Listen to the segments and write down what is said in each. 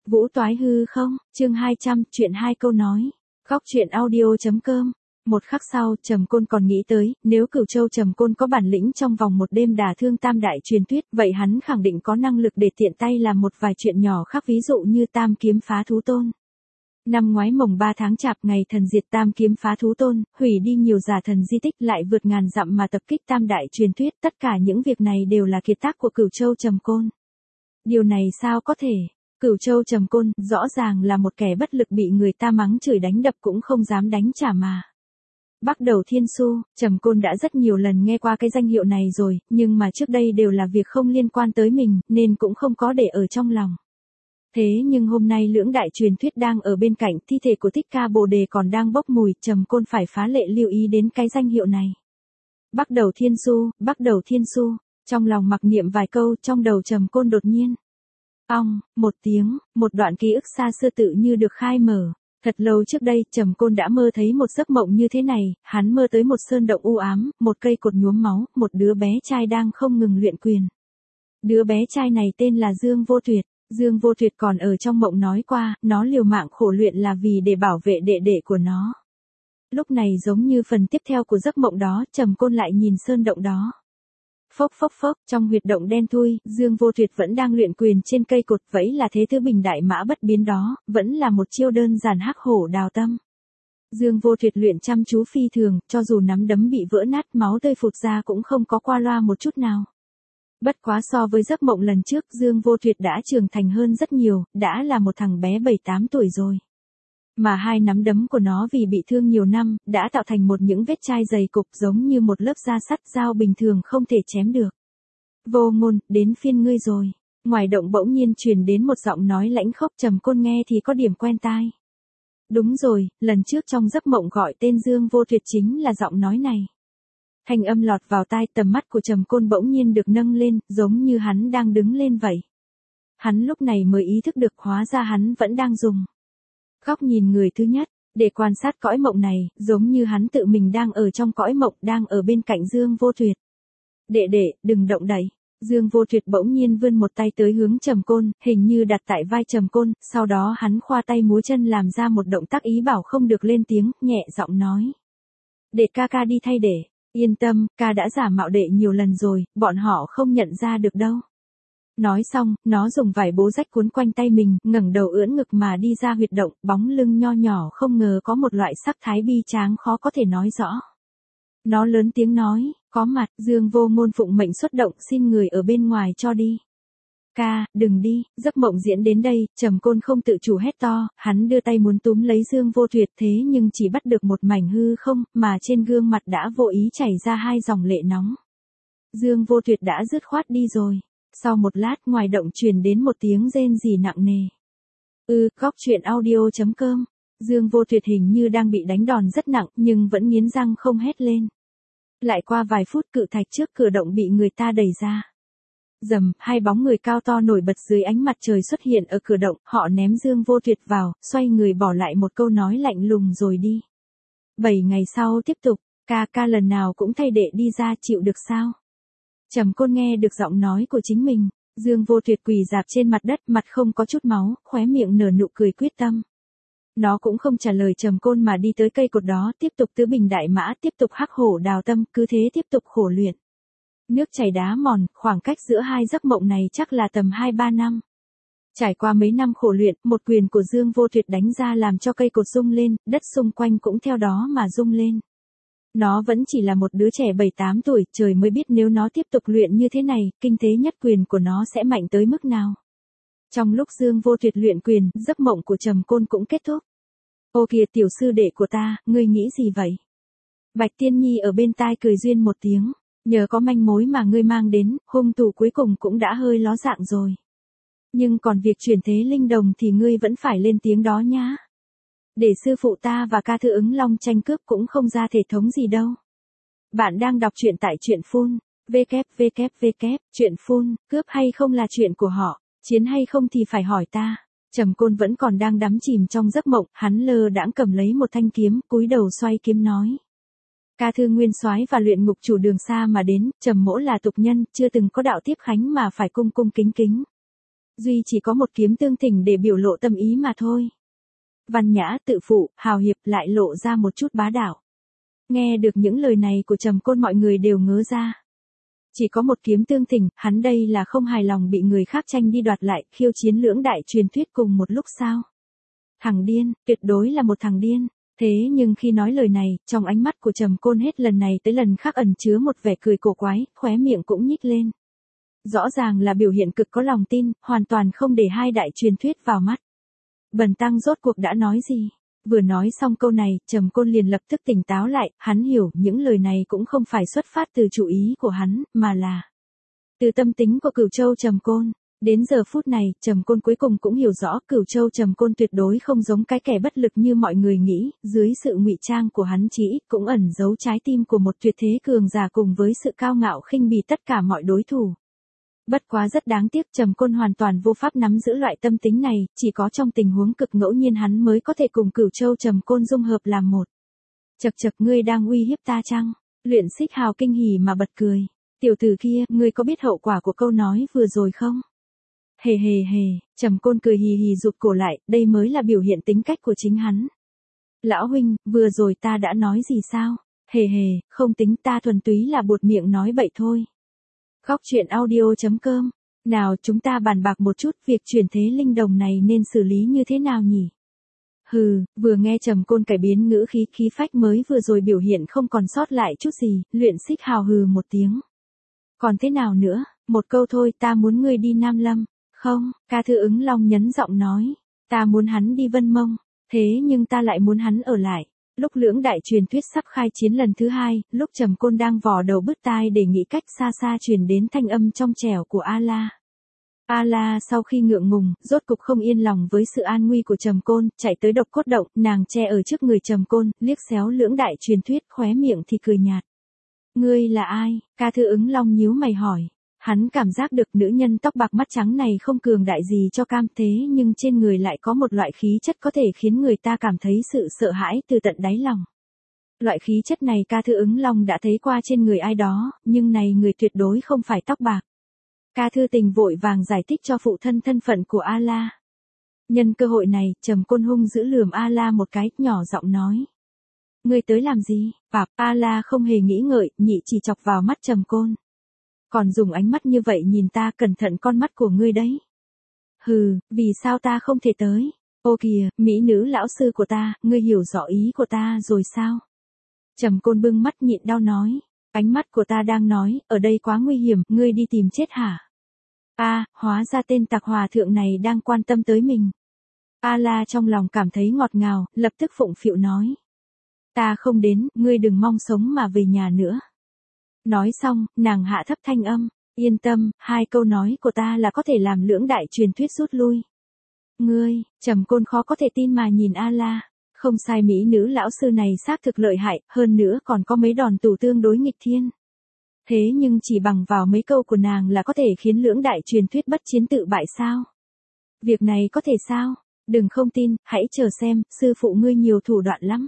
Vũ toái hư không, chương 200, chuyện hai câu nói. Góc chuyện audio.com. Một khắc sau, Trầm Côn còn nghĩ tới, nếu Cửu Châu Trầm Côn có bản lĩnh trong vòng một đêm đả thương tam đại truyền thuyết, vậy hắn khẳng định có năng lực để tiện tay làm một vài chuyện nhỏ khác, ví dụ như tam kiếm phá thú tôn. Năm ngoái mồng 3 tháng Chạp, ngày thần diệt tam kiếm phá thú tôn, hủy đi nhiều giả thần di tích, lại vượt ngàn dặm mà tập kích tam đại truyền thuyết, tất cả những việc này đều là kiệt tác của Cửu Châu Trầm Côn. Điều này sao có thể? Cửu Châu Trầm Côn rõ ràng là một kẻ bất lực, bị người ta mắng chửi đánh đập cũng không dám đánh trả mà. Bắc Đầu Thiên Su, Trầm Côn đã rất nhiều lần nghe qua cái danh hiệu này rồi, nhưng mà trước đây đều là việc không liên quan tới mình, nên cũng không có để ở trong lòng. Thế nhưng hôm nay lưỡng đại truyền thuyết đang ở bên cạnh, thi thể của Thích Ca Bồ Đề còn đang bốc mùi, Trầm Côn phải phá lệ lưu ý đến cái danh hiệu này. Bắc Đầu Thiên Su, Bắc Đầu Thiên Su, trong lòng mặc niệm vài câu, trong đầu Trầm Côn đột nhiên. Ong, một tiếng, một đoạn ký ức xa xưa tự như được khai mở. Thật lâu trước đây, Trầm Côn đã mơ thấy một giấc mộng như thế này, hắn mơ tới một sơn động u ám, một cây cột nhuốm máu, một đứa bé trai đang không ngừng luyện quyền. Đứa bé trai này tên là Dương Vô Tuyệt. Dương Vô Tuyệt còn ở trong mộng nói qua, nó liều mạng khổ luyện là vì để bảo vệ đệ đệ của nó. Lúc này giống như phần tiếp theo của giấc mộng đó, Trầm Côn lại nhìn sơn động đó. Phốc phốc phốc, trong huyệt động đen thui, Dương Vô Tuyệt vẫn đang luyện quyền trên cây cột, vẫy là thế thứ bình đại mã bất biến đó, vẫn là một chiêu đơn giản hắc hổ đào tâm. Dương Vô Tuyệt luyện chăm chú phi thường, cho dù nắm đấm bị vỡ nát, máu tươi phụt ra cũng không có qua loa một chút nào. Bất quá so với giấc mộng lần trước, Dương Vô Tuyệt đã trưởng thành hơn rất nhiều, đã là một thằng bé 7-8 tuổi rồi. Mà hai nắm đấm của nó vì bị thương nhiều năm, đã tạo thành một những vết chai dày cục, giống như một lớp da sắt, dao bình thường không thể chém được. Vô Ngôn, đến phiên ngươi rồi. Ngoài động bỗng nhiên truyền đến một giọng nói lãnh khốc, Trầm Côn nghe thì có điểm quen tai. Đúng rồi, lần trước trong giấc mộng gọi tên Dương Vô Tuyệt chính là giọng nói này. Thanh âm lọt vào tai, tầm mắt của Trầm Côn bỗng nhiên được nâng lên, giống như hắn đang đứng lên vậy. Hắn lúc này mới ý thức được, hóa ra hắn vẫn đang dùng góc nhìn người thứ nhất, để quan sát cõi mộng này, giống như hắn tự mình đang ở trong cõi mộng, đang ở bên cạnh Dương Vô Tuyệt. Đệ đệ, đừng động đậy. Dương Vô Tuyệt bỗng nhiên vươn một tay tới hướng Trầm Côn, hình như đặt tại vai Trầm Côn, sau đó hắn khoa tay múa chân làm ra một động tác ý bảo không được lên tiếng, nhẹ giọng nói. Để ca ca đi thay để, yên tâm, ca đã giả mạo đệ nhiều lần rồi, bọn họ không nhận ra được đâu. Nói xong, nó dùng vải bố rách cuốn quanh tay mình, ngẩng đầu ưỡn ngực mà đi ra huyệt động, bóng lưng nho nhỏ không ngờ có một loại sắc thái bi tráng khó có thể nói rõ. Nó lớn tiếng nói, có mặt, Dương Vô Ngôn phụng mệnh xuất động, xin người ở bên ngoài cho đi. Ca, đừng đi, giấc mộng diễn đến đây, Trầm Côn không tự chủ hét to, hắn đưa tay muốn túm lấy Dương Vô Tuyệt, thế nhưng chỉ bắt được một mảnh hư không, mà trên gương mặt đã vô ý chảy ra hai dòng lệ nóng. Dương Vô Tuyệt đã dứt khoát đi rồi. Sau một lát, ngoài động truyền đến một tiếng rên rỉ nặng nề. Góc chuyện audio.com. Dương Vô Tuyệt hình như đang bị đánh đòn rất nặng, nhưng vẫn nghiến răng không hét lên. Lại qua vài phút, cự thạch trước cửa động bị người ta đẩy ra. Rầm, hai bóng người cao to nổi bật dưới ánh mặt trời xuất hiện ở cửa động, họ ném Dương Vô Tuyệt vào, xoay người bỏ lại một câu nói lạnh lùng rồi đi. 7 ngày sau tiếp tục, ca lần nào cũng thay đệ đi ra, chịu được sao? Trầm Côn nghe được giọng nói của chính mình, Dương Vô Tuyệt quỳ rạp trên mặt đất, mặt không có chút máu, khóe miệng nở nụ cười quyết tâm. Nó cũng không trả lời Trầm Côn mà đi tới cây cột đó, tiếp tục tứ bình đại mã, tiếp tục hắc hổ đào tâm, cứ thế tiếp tục khổ luyện. Nước chảy đá mòn, khoảng cách giữa hai giấc mộng này chắc là tầm 2-3 năm. Trải qua mấy năm khổ luyện, một quyền của Dương Vô Tuyệt đánh ra làm cho cây cột rung lên, đất xung quanh cũng theo đó mà rung lên. Nó vẫn chỉ là một đứa trẻ 7-8 tuổi, trời mới biết nếu nó tiếp tục luyện như thế này, kinh tế nhất quyền của nó sẽ mạnh tới mức nào. Trong lúc Dương Vô Tuyệt luyện quyền, giấc mộng của Trầm Côn cũng kết thúc. Ô kìa tiểu sư đệ của ta, ngươi nghĩ gì vậy? Bạch Tiên Nhi ở bên tai cười duyên một tiếng, nhờ có manh mối mà ngươi mang đến, hung thủ cuối cùng cũng đã hơi ló dạng rồi. Nhưng còn việc chuyển thế linh đồng thì ngươi vẫn phải lên tiếng đó nhá. Để sư phụ ta và ca thư ứng long tranh cướp cũng không ra thể thống gì đâu. Bạn đang đọc truyện tại truyện phun, truyện phun, cướp hay không là chuyện của họ, chiến hay không thì phải hỏi ta. Trầm Côn vẫn còn đang đắm chìm trong giấc mộng, hắn lơ đãng cầm lấy một thanh kiếm, cúi đầu xoay kiếm nói. Ca thư nguyên soái và luyện ngục chủ đường xa mà đến, Trầm mỗ là tục nhân, chưa từng có đạo tiếp khánh mà phải cung cung kính kính. Duy chỉ có một kiếm tương thỉnh để biểu lộ tâm ý mà thôi. Văn nhã, tự phụ, hào hiệp lại lộ ra một chút bá đạo. Nghe được những lời này của Trầm Côn mọi người đều ngớ ra. Chỉ có một kiếm tương thỉnh, hắn đây là không hài lòng bị người khác tranh đi đoạt lại, khiêu chiến lưỡng đại truyền thuyết cùng một lúc sao? Thằng điên, tuyệt đối là một thằng điên. Thế nhưng khi nói lời này, trong ánh mắt của Trầm Côn hết lần này tới lần khác ẩn chứa một vẻ cười cổ quái, khóe miệng cũng nhích lên. Rõ ràng là biểu hiện cực có lòng tin, hoàn toàn không để hai đại truyền thuyết vào mắt. Bần tăng rốt cuộc đã nói gì? Vừa nói xong câu này, Trầm Côn liền lập tức tỉnh táo lại, hắn hiểu những lời này cũng không phải xuất phát từ chủ ý của hắn, mà là từ tâm tính của Cửu Châu Trầm Côn. Đến giờ phút này, Trầm Côn cuối cùng cũng hiểu rõ Cửu Châu Trầm Côn tuyệt đối không giống cái kẻ bất lực như mọi người nghĩ, dưới sự ngụy trang của hắn chỉ ít cũng ẩn giấu trái tim của một tuyệt thế cường giả cùng với sự cao ngạo khinh bỉ tất cả mọi đối thủ. Bất quá rất đáng tiếc Trầm Côn hoàn toàn vô pháp nắm giữ loại tâm tính này, chỉ có trong tình huống cực ngẫu nhiên hắn mới có thể cùng Cửu Châu Trầm Côn dung hợp làm một. Chậc chậc, ngươi đang uy hiếp ta chăng? Luyện Xích Hào kinh hỉ mà bật cười. Tiểu tử kia, ngươi có biết hậu quả của câu nói vừa rồi không? Hề hề hề, Trầm Côn cười hì hì rụt cổ lại, đây mới là biểu hiện tính cách của chính hắn. Lão huynh, vừa rồi ta đã nói gì sao? Hề hề, không tính, ta thuần túy là buột miệng nói bậy thôi. Góc truyện audio.com. Nào chúng ta bàn bạc một chút việc chuyển thế linh đồng này nên xử lý như thế nào nhỉ? Hừ, vừa nghe Trầm Côn cải biến ngữ khí phách mới vừa rồi biểu hiện không còn sót lại chút gì, Luyện Xích Hào hừ một tiếng. Còn thế nào nữa, một câu thôi, ta muốn ngươi đi Nam Lâm. Không, Ca Thư Ứng Long nhấn giọng nói. Ta muốn hắn đi Vân Mông, thế nhưng ta lại muốn hắn ở lại. Lúc lưỡng đại truyền thuyết sắp khai chiến lần thứ hai, lúc Trầm Côn đang vò đầu bứt tai để nghĩ cách, xa xa truyền đến thanh âm trong trẻo của A-la. A-la sau khi ngượng ngùng, rốt cục không yên lòng với sự an nguy của Trầm Côn, chạy tới Độc Cốt Động, nàng che ở trước người Trầm Côn, liếc xéo lưỡng đại truyền thuyết, khóe miệng thì cười nhạt. Ngươi là ai? Ca Thư Ứng Long nhíu mày hỏi. Hắn cảm giác được nữ nhân tóc bạc mắt trắng này không cường đại gì cho cam, thế nhưng trên người lại có một loại khí chất có thể khiến người ta cảm thấy sự sợ hãi từ tận đáy lòng. Loại khí chất này Ca Thư Ứng Long đã thấy qua trên người ai đó, nhưng này người tuyệt đối không phải tóc bạc. Ca Thư Tình vội vàng giải thích cho phụ thân thân phận của A-la. Nhân cơ hội này, Trầm Côn hung dữ lườm A-la một cái, nhỏ giọng nói. Ngươi tới làm gì? Bạp, A-la không hề nghĩ ngợi, nhị chỉ chọc vào mắt Trầm Côn. Còn dùng ánh mắt như vậy nhìn ta, cẩn thận con mắt của ngươi đấy. Hừ, vì sao ta không thể tới? Ô kìa, mỹ nữ lão sư của ta, ngươi hiểu rõ ý của ta rồi sao? Trầm Côn bưng mắt nhịn đau nói. Ánh mắt của ta đang nói, ở đây quá nguy hiểm, ngươi đi tìm chết hả? Hóa ra tên tặc hòa thượng này đang quan tâm tới mình. A-la trong lòng cảm thấy ngọt ngào, lập tức phụng phịu nói. Ta không đến, ngươi đừng mong sống mà về nhà nữa. Nói xong, nàng hạ thấp thanh âm, yên tâm, hai câu nói của ta là có thể làm lưỡng đại truyền thuyết rút lui. Ngươi, Trầm Côn khó có thể tin mà nhìn A-la, không sai, mỹ nữ lão sư này xác thực lợi hại, hơn nữa còn có mấy đòn tù tương đối nghịch thiên. Thế nhưng chỉ bằng vào mấy câu của nàng là có thể khiến lưỡng đại truyền thuyết bất chiến tự bại sao? Việc này có thể sao? Đừng không tin, hãy chờ xem, sư phụ ngươi nhiều thủ đoạn lắm.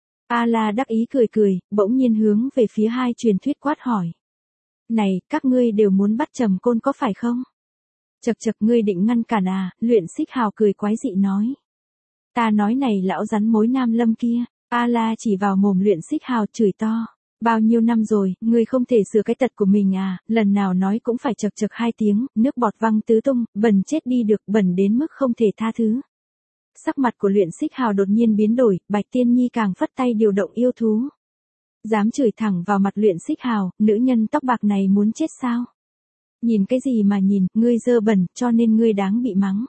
A-la đắc ý cười cười, bỗng nhiên hướng về phía hai truyền thuyết quát hỏi. Này, các ngươi đều muốn bắt Trầm Côn có phải không? Chậc chậc, ngươi định ngăn cản à? Luyện Xích Hào cười quái dị nói. Ta nói này lão rắn mối Nam Lâm kia. A-la chỉ vào mồm Luyện Xích Hào chửi to. Bao nhiêu năm rồi, ngươi không thể sửa cái tật của mình à? Lần nào nói cũng phải chậc chậc hai tiếng, nước bọt văng tứ tung, bẩn chết đi được, bẩn đến mức không thể tha thứ. Sắc mặt của Luyện Xích Hào đột nhiên biến đổi, Bạch Tiên Nhi càng phất tay điều động yêu thú. Dám chửi thẳng vào mặt Luyện Xích Hào, nữ nhân tóc bạc này muốn chết sao? Nhìn cái gì mà nhìn, ngươi dơ bẩn, cho nên ngươi đáng bị mắng.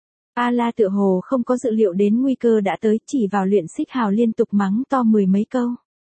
A-la tựa hồ không có dự liệu đến nguy cơ đã tới, chỉ vào Luyện Xích Hào liên tục mắng to mười mấy câu.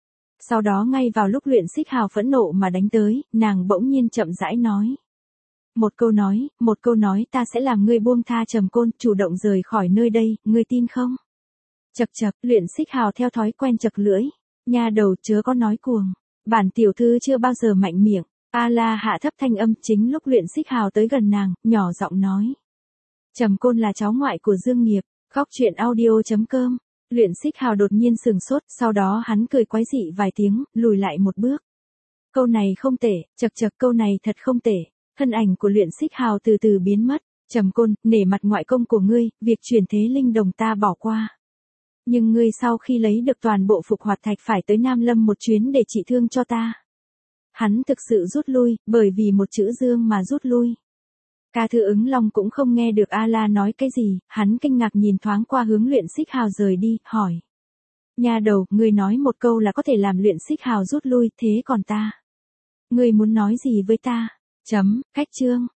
Sau đó ngay vào lúc Luyện Xích Hào phẫn nộ mà đánh tới, nàng bỗng nhiên chậm rãi nói. Một câu nói ta sẽ làm ngươi buông tha Trầm Côn, chủ động rời khỏi nơi đây, ngươi tin không? Chậc chậc, Luyện Xích Hào theo thói quen chậc lưỡi. Nha đầu chớ có nói cuồng. Bản tiểu thư chưa bao giờ mạnh miệng. A-la hạ thấp thanh âm, chính lúc Luyện Xích Hào tới gần nàng, nhỏ giọng nói. Trầm Côn là cháu ngoại của Dương Nghiệp. Góc truyện audio.com. Luyện Xích Hào đột nhiên sừng sốt, sau đó hắn cười quái dị vài tiếng, lùi lại một bước. Câu này không tệ, chậc chậc, câu này thật không tệ. Thân ảnh của Luyện Xích Hào từ từ biến mất. Trầm Côn, nể mặt ngoại công của ngươi, việc chuyển thế linh đồng ta bỏ qua. Nhưng ngươi sau khi lấy được toàn bộ phục hoạt thạch phải tới Nam Lâm một chuyến để trị thương cho ta. Hắn thực sự rút lui, bởi vì một chữ dương mà rút lui. Ca Thư Ứng Long cũng không nghe được A-la nói cái gì, hắn kinh ngạc nhìn thoáng qua hướng Luyện Xích Hào rời đi, hỏi. Nha đầu, ngươi nói một câu là có thể làm Luyện Xích Hào rút lui, thế còn ta? Ngươi muốn nói gì với ta? Cách chương.